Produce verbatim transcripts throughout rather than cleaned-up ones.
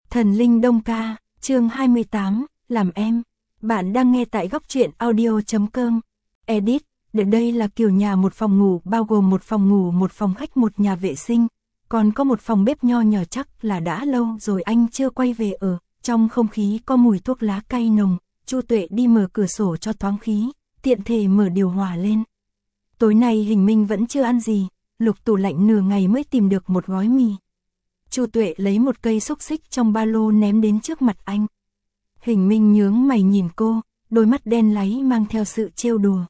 Thần linh Đông Ca, chương hai mươi tám, làm em. Bạn đang nghe tại góc truyện audio chấm com. Edit, để đây là kiểu nhà một phòng ngủ bao gồm một phòng ngủ, một phòng khách, một nhà vệ sinh, còn có một phòng bếp nho nhỏ, chắc là đã lâu rồi anh chưa quay về ở. Trong không khí có mùi thuốc lá cay nồng, Chu Tuệ đi mở cửa sổ cho thoáng khí, tiện thể mở điều hòa lên. Tối nay Hình Minh vẫn chưa ăn gì, lục tủ lạnh nửa ngày mới tìm được một gói mì. Chu Tuệ lấy một cây xúc xích trong ba lô ném đến trước mặt anh. Hình Minh nhướng mày nhìn cô, đôi mắt đen láy mang theo sự trêu đùa.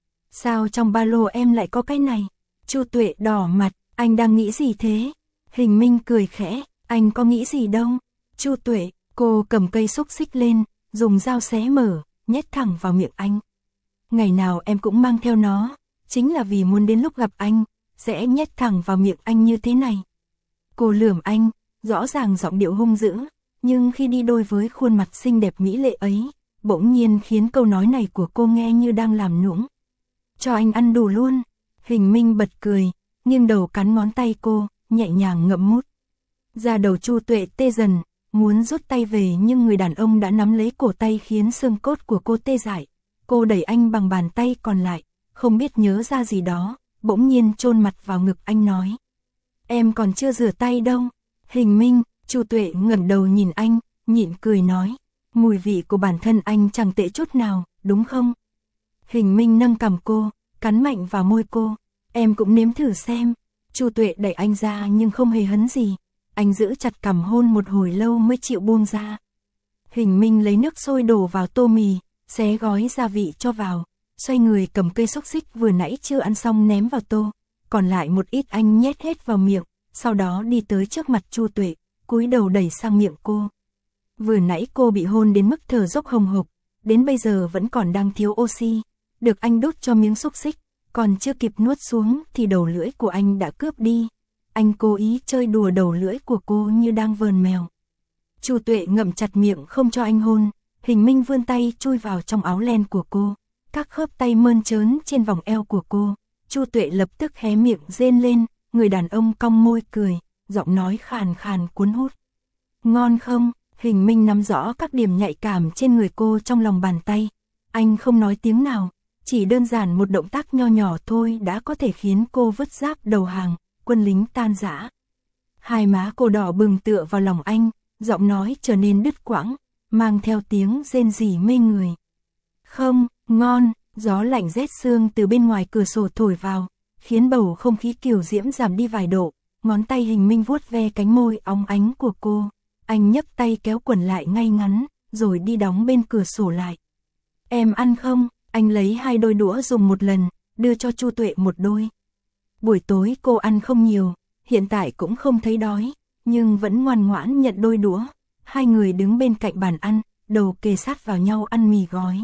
Sao trong ba lô em lại có cái này? Chu Tuệ đỏ mặt, anh đang nghĩ gì thế? Hình Minh cười khẽ, anh có nghĩ gì đâu. Chu Tuệ, cô cầm cây xúc xích lên, dùng dao xé mở, nhét thẳng vào miệng anh. Ngày nào em cũng mang theo nó, chính là vì muốn đến lúc gặp anh, sẽ nhét thẳng vào miệng anh như thế này. Cô lườm anh, rõ ràng giọng điệu hung dữ, nhưng khi đi đôi với khuôn mặt xinh đẹp mỹ lệ ấy, bỗng nhiên khiến câu nói này của cô nghe như đang làm nũng. Cho anh ăn đủ luôn. Hình Minh bật cười, nghiêng đầu cắn ngón tay cô, nhẹ nhàng ngậm mút. Da đầu Chu Tuệ tê dần, muốn rút tay về nhưng người đàn ông đã nắm lấy cổ tay khiến xương cốt của cô tê dại. Cô đẩy anh bằng bàn tay còn lại, không biết nhớ ra gì đó, bỗng nhiên chôn mặt vào ngực anh nói. Em còn chưa rửa tay đâu. Hình Minh, Chu Tuệ ngẩng đầu nhìn anh, nhịn cười nói. Mùi vị của bản thân anh chẳng tệ chút nào, đúng không? Hình Minh nâng cằm cô, cắn mạnh vào môi cô. Em cũng nếm thử xem. Chu Tuệ đẩy anh ra nhưng không hề hấn gì. Anh giữ chặt cằm hôn một hồi lâu mới chịu buông ra. Hình Minh lấy nước sôi đổ vào tô mì, xé gói gia vị cho vào, xoay người cầm cây xúc xích vừa nãy chưa ăn xong ném vào tô. Còn lại một ít anh nhét hết vào miệng, sau đó đi tới trước mặt Chu Tuệ, cúi đầu đẩy sang miệng cô. Vừa nãy cô bị hôn đến mức thở dốc hồng hộc, đến bây giờ vẫn còn đang thiếu oxy, được anh đút cho miếng xúc xích, còn chưa kịp nuốt xuống thì đầu lưỡi của anh đã cướp đi. Anh cố ý chơi đùa đầu lưỡi của cô như đang vờn mèo. Chu Tuệ ngậm chặt miệng không cho anh hôn, Hình Minh vươn tay chui vào trong áo len của cô, các khớp tay mơn trớn trên vòng eo của cô. Chu Tuệ lập tức hé miệng rên lên, người đàn ông cong môi cười, giọng nói khàn khàn cuốn hút. Ngon không? Hình Minh nắm rõ các điểm nhạy cảm trên người cô trong lòng bàn tay. Anh không nói tiếng nào, chỉ đơn giản một động tác nho nhỏ thôi đã có thể khiến cô vứt giáp đầu hàng, quân lính tan rã. Hai má cô đỏ bừng tựa vào lòng anh, giọng nói trở nên đứt quãng, mang theo tiếng rên rỉ mê người. Không, ngon. Gió lạnh rét sương từ bên ngoài cửa sổ thổi vào, khiến bầu không khí kiều diễm giảm đi vài độ. Ngón tay Hình Minh vuốt ve cánh môi óng ánh của cô. Anh nhấc tay kéo quần lại ngay ngắn, rồi đi đóng bên cửa sổ lại. Em ăn không? Anh lấy hai đôi đũa dùng một lần, đưa cho Chu Tuệ một đôi. Buổi tối cô ăn không nhiều, hiện tại cũng không thấy đói, nhưng vẫn ngoan ngoãn nhận đôi đũa. Hai người đứng bên cạnh bàn ăn, đầu kề sát vào nhau ăn mì gói.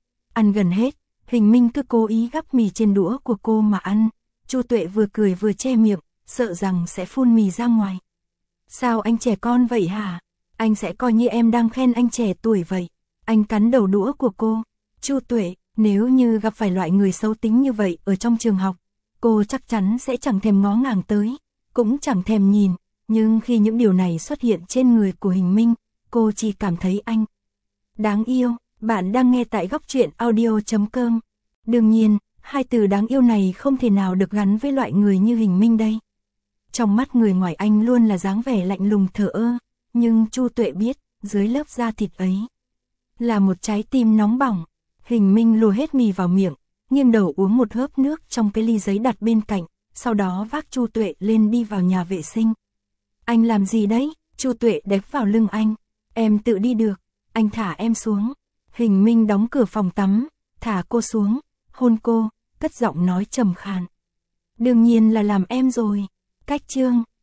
Ăn gần hết, Hình Minh cứ cố ý gắp mì trên đũa của cô mà ăn. Chu Tuệ vừa cười vừa che miệng, sợ rằng sẽ phun mì ra ngoài. Sao anh trẻ con vậy hả? Anh sẽ coi như em đang khen anh trẻ tuổi vậy. Anh cắn đầu đũa của cô. Chu Tuệ, nếu như gặp phải loại người xấu tính như vậy ở trong trường học, cô chắc chắn sẽ chẳng thèm ngó ngàng tới, cũng chẳng thèm nhìn. Nhưng khi những điều này xuất hiện trên người của Hình Minh, cô chỉ cảm thấy anh đáng yêu. Bạn đang nghe tại góc truyện audio chấm com. Đương nhiên, hai từ đáng yêu này không thể nào được gắn với loại người như Hình Minh đây. Trong mắt người ngoài anh luôn là dáng vẻ lạnh lùng thờ ơ, nhưng Chu Tuệ biết, dưới lớp da thịt ấy là một trái tim nóng bỏng. Hình Minh lùa hết mì vào miệng, nghiêng đầu uống một hớp nước trong cái ly giấy đặt bên cạnh, sau đó vác Chu Tuệ lên đi vào nhà vệ sinh. Anh làm gì đấy? Chu Tuệ đép vào lưng anh. Em tự đi được, anh thả em xuống. Hình Minh đóng cửa phòng tắm, thả cô xuống, hôn cô, cất giọng nói trầm khàn. Đương nhiên là làm em rồi. Cách chương